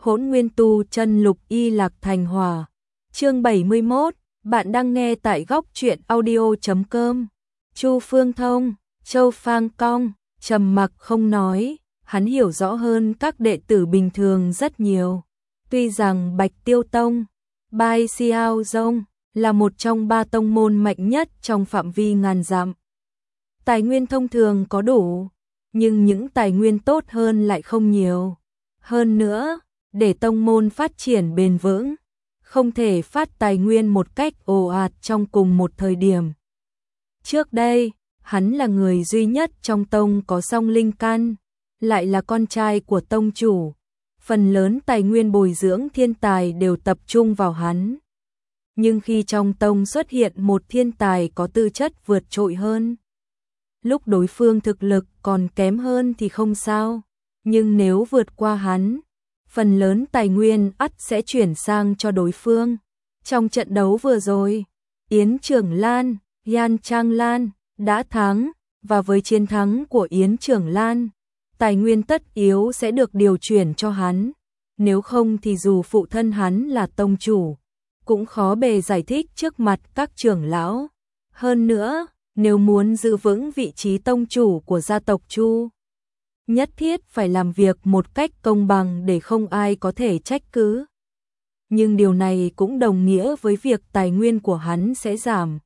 Hỗn Nguyên Tu Chân Lục Y Lạc Thành Hòa. Chương 71, bạn đang nghe tại góc truyện audio.com. Chu Phương Thông, Châu Phang Cong, trầm mặc không nói, hắn hiểu rõ hơn các đệ tử bình thường rất nhiều. Tuy rằng Bạch Tiêu Tông, Bai Xiao Dông là một trong 3 tông môn mạnh nhất trong phạm vi ngàn dặm. Tài nguyên thông thường có đủ, nhưng những tài nguyên tốt hơn lại không nhiều. Hơn nữa, để tông môn phát triển bền vững, không thể phát tài nguyên một cách ồ ạt trong cùng một thời điểm. Trước đây, hắn là người duy nhất trong tông có song linh căn, lại là con trai của tông chủ. Phần lớn tài nguyên bồi dưỡng thiên tài đều tập trung vào hắn. Nhưng khi trong tông xuất hiện một thiên tài có tư chất vượt trội hơn, lúc đối phương thực lực còn kém hơn thì không sao, nhưng nếu vượt qua hắn, phần lớn tài nguyên ắt sẽ chuyển sang cho đối phương. Trong trận đấu vừa rồi, Yến Trưởng Lan, Yan Trang Lan đã thắng, và với chiến thắng của Yến Trưởng Lan, tài nguyên tất yếu sẽ được điều chuyển cho hắn. Nếu không thì dù phụ thân hắn là tông chủ, cũng khó bề giải thích trước mặt các trưởng lão. Hơn nữa, nếu muốn giữ vững vị trí tông chủ của gia tộc Chu, nhất thiết phải làm việc một cách công bằng để không ai có thể trách cứ. Nhưng điều này cũng đồng nghĩa với việc tài nguyên của hắn sẽ giảm,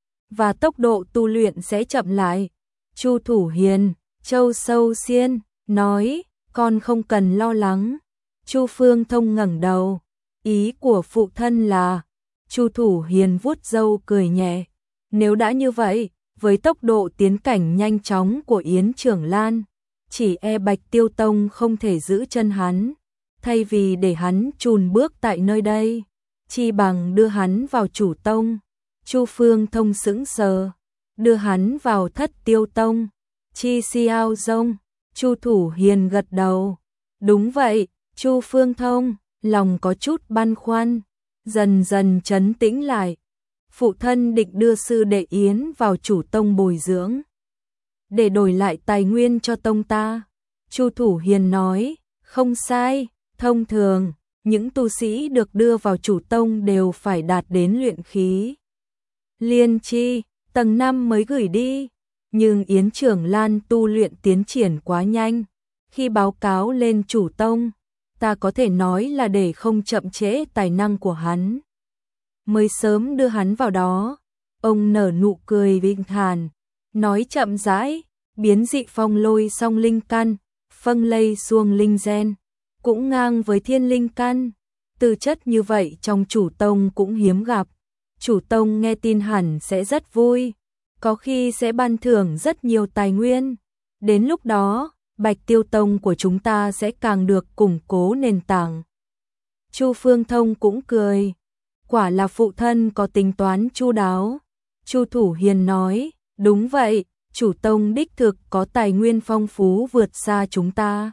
và tốc độ tu luyện sẽ chậm lại. Chu Thủ Hiền, Châu Sâu Xiên, nói, con không cần lo lắng. Chu Phương Thông ngẩng đầu, ý của phụ thân là, Chu Thủ Hiền vuốt râu cười nhẹ. Nếu đã như vậy, với tốc độ tiến cảnh nhanh chóng của Yến Trưởng Lan, chỉ e Bạch Tiêu Tông không thể giữ chân hắn. Thay vì để hắn chùn bước tại nơi đây, chi bằng đưa hắn vào chủ tông. Chu Phương Thông sững sờ, đưa hắn vào Thất Tiêu Tông. Chi Xiao Dông, Chu Thủ Hiền gật đầu. Đúng vậy. Chu Phương Thông, lòng có chút băn khoăn, dần dần trấn tĩnh lại. Phụ thân định đưa sư đệ Yến vào chủ tông bồi dưỡng, để đổi lại tài nguyên cho tông ta. Chu Thủ Hiền nói, không sai, thông thường, những tu sĩ được đưa vào chủ tông đều phải đạt đến luyện khí liên chi, tầng 5 mới gửi đi. Nhưng Yến Trưởng Lan tu luyện tiến triển quá nhanh, khi báo cáo lên chủ tông, ta có thể nói là để không chậm trễ tài năng của hắn, mới sớm đưa hắn vào đó. Ông nở nụ cười bình thản, nói chậm rãi, biến dị phong lôi song linh căn, phân lây xuông linh gen, cũng ngang với thiên linh căn. Tư chất như vậy trong chủ tông cũng hiếm gặp. Chủ tông nghe tin hẳn sẽ rất vui, có khi sẽ ban thưởng rất nhiều tài nguyên. Đến lúc đó, Bạch Tiêu Tông của chúng ta sẽ càng được củng cố nền tảng. Chu Phương Thông cũng cười, quả là phụ thân có tính toán chu đáo. Chu Thủ Hiền nói, đúng vậy, chủ tông đích thực có tài nguyên phong phú vượt xa chúng ta.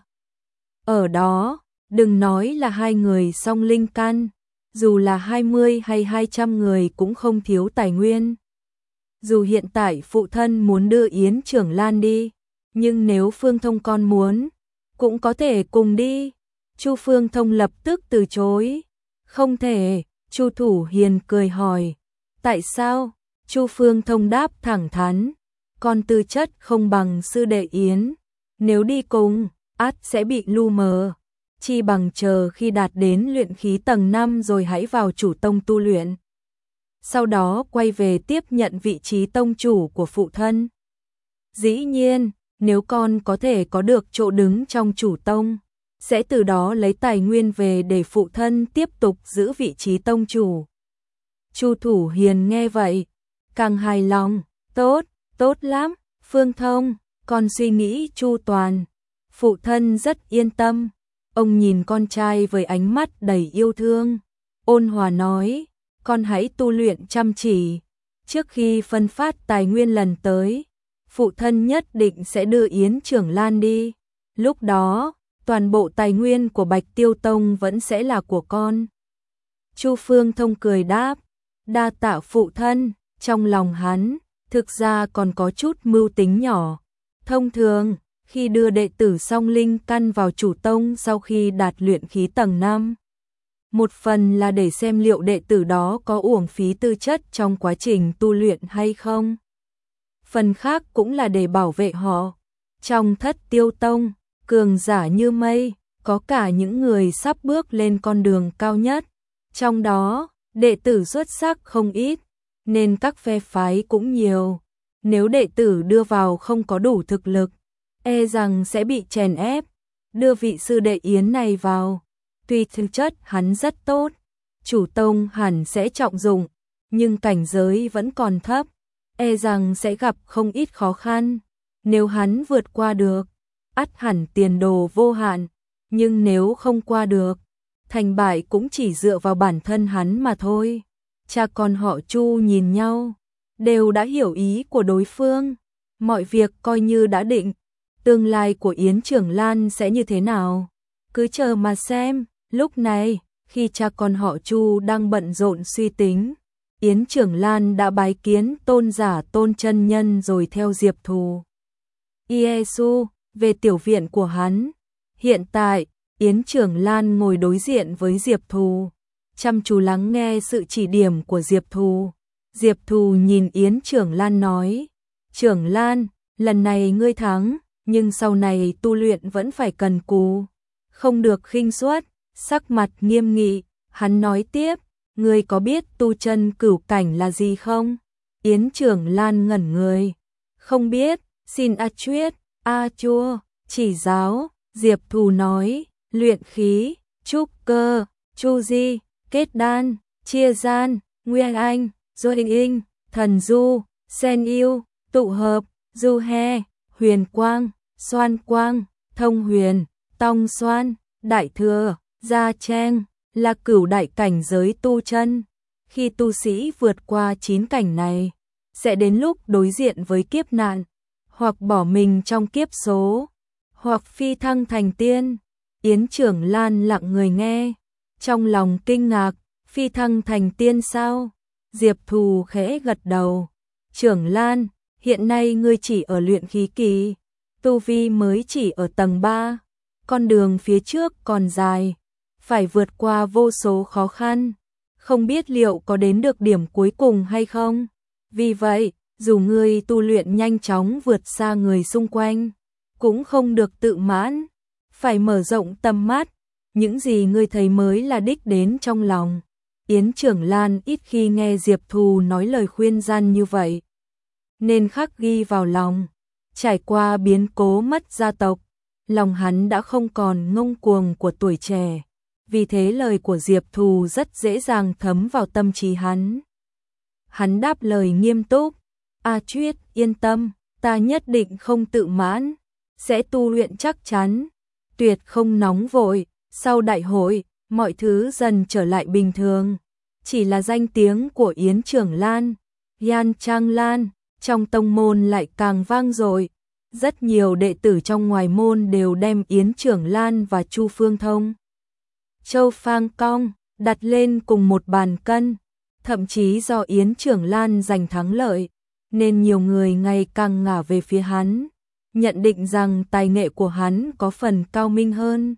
Ở đó, đừng nói là 2 người song linh căn, dù là 20 hay 200 người cũng không thiếu tài nguyên. Dù hiện tại phụ thân muốn đưa Yến Trưởng Lan đi, nhưng nếu Phương Thông con muốn, cũng có thể cùng đi. Chu Phương Thông lập tức từ chối. Không thể. Chu Thủ Hiền cười hỏi, tại sao? Chu Phương Thông đáp thẳng thắn, con tư chất không bằng sư đệ Yến, nếu đi cùng, ắt sẽ bị lu mờ. Chi bằng chờ khi đạt đến luyện khí tầng 5 rồi hãy vào chủ tông tu luyện, sau đó quay về tiếp nhận vị trí tông chủ của phụ thân. Dĩ nhiên, nếu con có thể có được chỗ đứng trong chủ tông, sẽ từ đó lấy tài nguyên về để phụ thân tiếp tục giữ vị trí tông chủ. Chu Thủ Hiền nghe vậy, càng hài lòng, tốt, tốt lắm, Phương Thông, con suy nghĩ chu toàn. Phụ thân rất yên tâm, ông nhìn con trai với ánh mắt đầy yêu thương, ôn hòa nói, con hãy tu luyện chăm chỉ, trước khi phân phát tài nguyên lần tới, phụ thân nhất định sẽ đưa Yến Trưởng Lan đi. Lúc đó, toàn bộ tài nguyên của Bạch Tiêu Tông vẫn sẽ là của con. Chu Phương Thông cười đáp, đa tạ phụ thân. Trong lòng hắn, thực ra còn có chút mưu tính nhỏ. Thông thường, khi đưa đệ tử song linh căn vào chủ tông sau khi đạt luyện khí tầng 5. Một phần là để xem liệu đệ tử đó có uổng phí tư chất trong quá trình tu luyện hay không. Phần khác cũng là để bảo vệ họ. Trong Thất Tiêu Tông, cường giả như mây, có cả những người sắp bước lên con đường cao nhất. Trong đó, đệ tử xuất sắc không ít, nên các phe phái cũng nhiều. Nếu đệ tử đưa vào không có đủ thực lực, e rằng sẽ bị chèn ép. Đưa vị sư đệ Yến này vào, tuy thực chất hắn rất tốt, chủ tông hẳn sẽ trọng dụng, nhưng cảnh giới vẫn còn thấp, e rằng sẽ gặp không ít khó khăn. Nếu hắn vượt qua được, ắt hẳn tiền đồ vô hạn, nhưng nếu không qua được, thành bại cũng chỉ dựa vào bản thân hắn mà thôi. Cha con họ Chu nhìn nhau, đều đã hiểu ý của đối phương, mọi việc coi như đã định. Tương lai của Yến Trưởng Lan sẽ như thế nào? Cứ chờ mà xem. Lúc này, khi cha con họ Chu đang bận rộn suy tính, Yến Trưởng Lan đã bái kiến tôn giả Tôn chân nhân rồi theo Diệp Thù Iesu về tiểu viện của hắn. Hiện tại, Yến Trưởng Lan ngồi đối diện với Diệp Thù, chăm chú lắng nghe sự chỉ điểm của Diệp Thù. Diệp Thù nhìn Yến Trưởng Lan nói, Trưởng Lan, lần này ngươi thắng, nhưng sau này tu luyện vẫn phải cần cù, không được khinh suất. Sắc mặt nghiêm nghị, hắn nói tiếp, ngươi có biết tu chân cửu cảnh là gì không? Yến Trưởng Lan ngẩn người, không biết, xin A Chuyết, A Chua, chỉ giáo. Diệp Thù nói, luyện khí, trúc cơ, chu di, kết đan, chia gian, nguyên anh, dôi in, thần du, sen yêu, tụ hợp, du he, huyền quang, xoan quang, thông huyền, tong xoan, đại thừa, gia trang, là cửu đại cảnh giới tu chân. Khi tu sĩ vượt qua 9 cảnh này, sẽ đến lúc đối diện với kiếp nạn, hoặc bỏ mình trong kiếp số, hoặc phi thăng thành tiên. Yến Trưởng Lan lặng người nghe, trong lòng kinh ngạc, phi thăng thành tiên sao? Diệp Thù khẽ gật đầu. Trưởng Lan, hiện nay ngươi chỉ ở luyện khí kỳ, tu vi mới chỉ ở tầng 3, con đường phía trước còn dài, phải vượt qua vô số khó khăn, không biết liệu có đến được điểm cuối cùng hay không. Vì vậy, dù ngươi tu luyện nhanh chóng vượt xa người xung quanh, cũng không được tự mãn, phải mở rộng tầm mắt, những gì ngươi thấy mới là đích đến trong lòng. Yến Trưởng Lan ít khi nghe Diệp Thù nói lời khuyên răn như vậy, nên khắc ghi vào lòng. Trải qua biến cố mất gia tộc, lòng hắn đã không còn ngông cuồng của tuổi trẻ, vì thế lời của Diệp Thù rất dễ dàng thấm vào tâm trí hắn. Hắn đáp lời nghiêm túc, A Chuyết yên tâm, ta nhất định không tự mãn, sẽ tu luyện chắc chắn, tuyệt không nóng vội. Sau đại hội, mọi thứ dần trở lại bình thường, chỉ là danh tiếng của Yến Trưởng Lan, Yan Trang Lan trong tông môn lại càng vang dội. Rất nhiều đệ tử trong ngoài môn đều đem Yến Trưởng Lan và Chu Phương Thông, Châu Phang Cong đặt lên cùng một bàn cân. Thậm chí do Yến Trưởng Lan giành thắng lợi, nên nhiều người ngày càng ngả về phía hắn, nhận định rằng tài nghệ của hắn có phần cao minh hơn.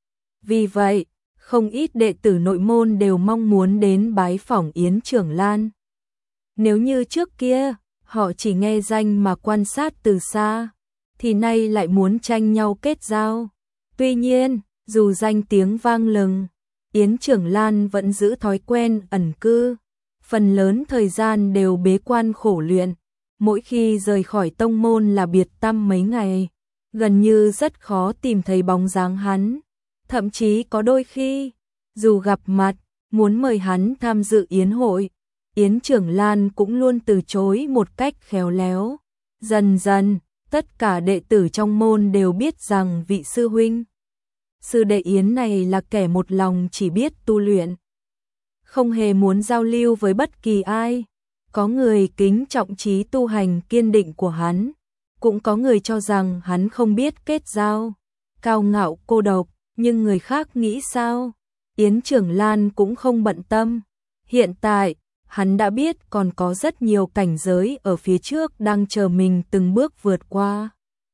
Vì vậy, không ít đệ tử nội môn đều mong muốn đến bái phỏng Yến Trưởng Lan. Nếu như trước kia, họ chỉ nghe danh mà quan sát từ xa, thì nay lại muốn tranh nhau kết giao. Tuy nhiên, dù danh tiếng vang lừng, Yến Trưởng Lan vẫn giữ thói quen ẩn cư, phần lớn thời gian đều bế quan khổ luyện, mỗi khi rời khỏi tông môn là biệt tăm mấy ngày, gần như rất khó tìm thấy bóng dáng hắn. Thậm chí có đôi khi, dù gặp mặt, muốn mời hắn tham dự yến hội, Yến Trưởng Lan cũng luôn từ chối một cách khéo léo. Dần dần, tất cả đệ tử trong môn đều biết rằng vị sư huynh, sư đệ Yến này là kẻ một lòng chỉ biết tu luyện, không hề muốn giao lưu với bất kỳ ai. Có người kính trọng trí tu hành kiên định của hắn, cũng có người cho rằng hắn không biết kết giao, cao ngạo cô độc. Nhưng người khác nghĩ sao? Yến Trưởng Lan cũng không bận tâm. Hiện tại, hắn đã biết còn có rất nhiều cảnh giới ở phía trước đang chờ mình từng bước vượt qua.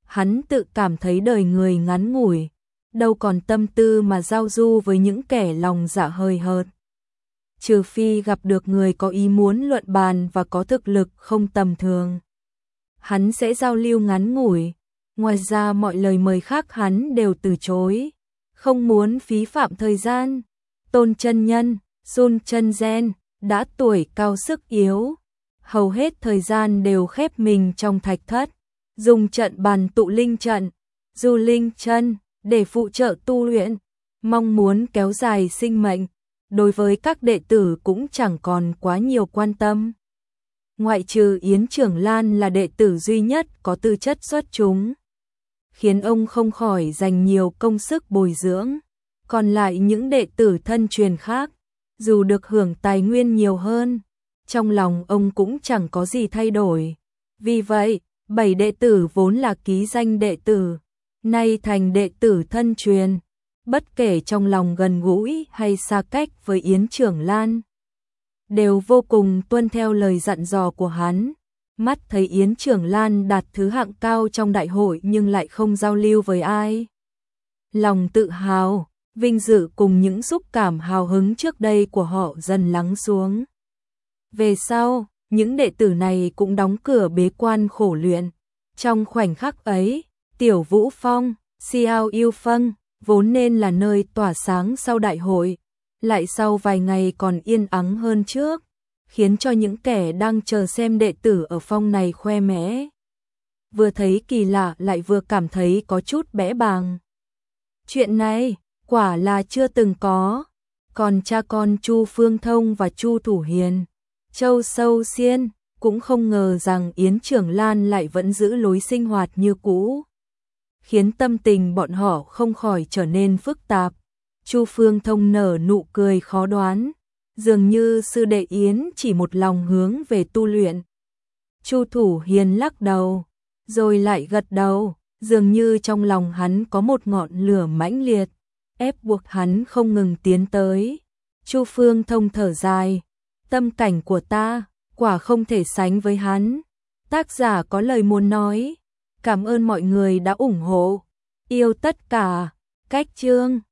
Hắn tự cảm thấy đời người ngắn ngủi, đâu còn tâm tư mà giao du với những kẻ lòng dạ hời hợt. Trừ phi gặp được người có ý muốn luận bàn và có thực lực không tầm thường, hắn sẽ giao lưu ngắn ngủi. Ngoài ra mọi lời mời khác hắn đều từ chối, không muốn phí phạm thời gian. Tôn chân nhân, Sun chân gen, đã tuổi cao sức yếu, hầu hết thời gian đều khép mình trong thạch thất, dùng trận bàn tụ linh trận, du linh chân để phụ trợ tu luyện, mong muốn kéo dài sinh mệnh. Đối với các đệ tử cũng chẳng còn quá nhiều quan tâm. Ngoại trừ Yến Trưởng Lan là đệ tử duy nhất có tư chất xuất chúng, khiến ông không khỏi dành nhiều công sức bồi dưỡng. Còn lại những đệ tử thân truyền khác, dù được hưởng tài nguyên nhiều hơn, trong lòng ông cũng chẳng có gì thay đổi. Vì vậy, 7 đệ tử vốn là ký danh đệ tử, nay thành đệ tử thân truyền, bất kể trong lòng gần gũi hay xa cách với Yến Trưởng Lan, đều vô cùng tuân theo lời dặn dò của hắn. Mắt thấy Yến Trưởng Lan đạt thứ hạng cao trong đại hội nhưng lại không giao lưu với ai. Lòng tự hào, vinh dự cùng những xúc cảm hào hứng trước đây của họ dần lắng xuống. Về sau, những đệ tử này cũng đóng cửa bế quan khổ luyện. Trong khoảnh khắc ấy, Tiểu Vũ Phong, Xiao Yêu Phân, vốn nên là nơi tỏa sáng sau đại hội, lại sau vài ngày còn yên ắng hơn trước, khiến cho những kẻ đang chờ xem đệ tử ở phong này khoe mẽ. Vừa thấy kỳ lạ lại vừa cảm thấy có chút bẽ bàng. Chuyện này, quả là chưa từng có. Còn cha con Chu Phương Thông và Chu Thủ Hiền, Châu Sâu Xiên, cũng không ngờ rằng Yến Trưởng Lan lại vẫn giữ lối sinh hoạt như cũ, khiến tâm tình bọn họ không khỏi trở nên phức tạp. Chu Phương Thông nở nụ cười khó đoán, dường như sư đệ Yến chỉ một lòng hướng về tu luyện. Chu Thủ Hiền lắc đầu, rồi lại gật đầu, dường như trong lòng hắn có một ngọn lửa mãnh liệt, ép buộc hắn không ngừng tiến tới. Chu Phương Thông thở dài, tâm cảnh của ta, quả không thể sánh với hắn. Tác giả có lời muốn nói, cảm ơn mọi người đã ủng hộ, yêu tất cả, cách chương.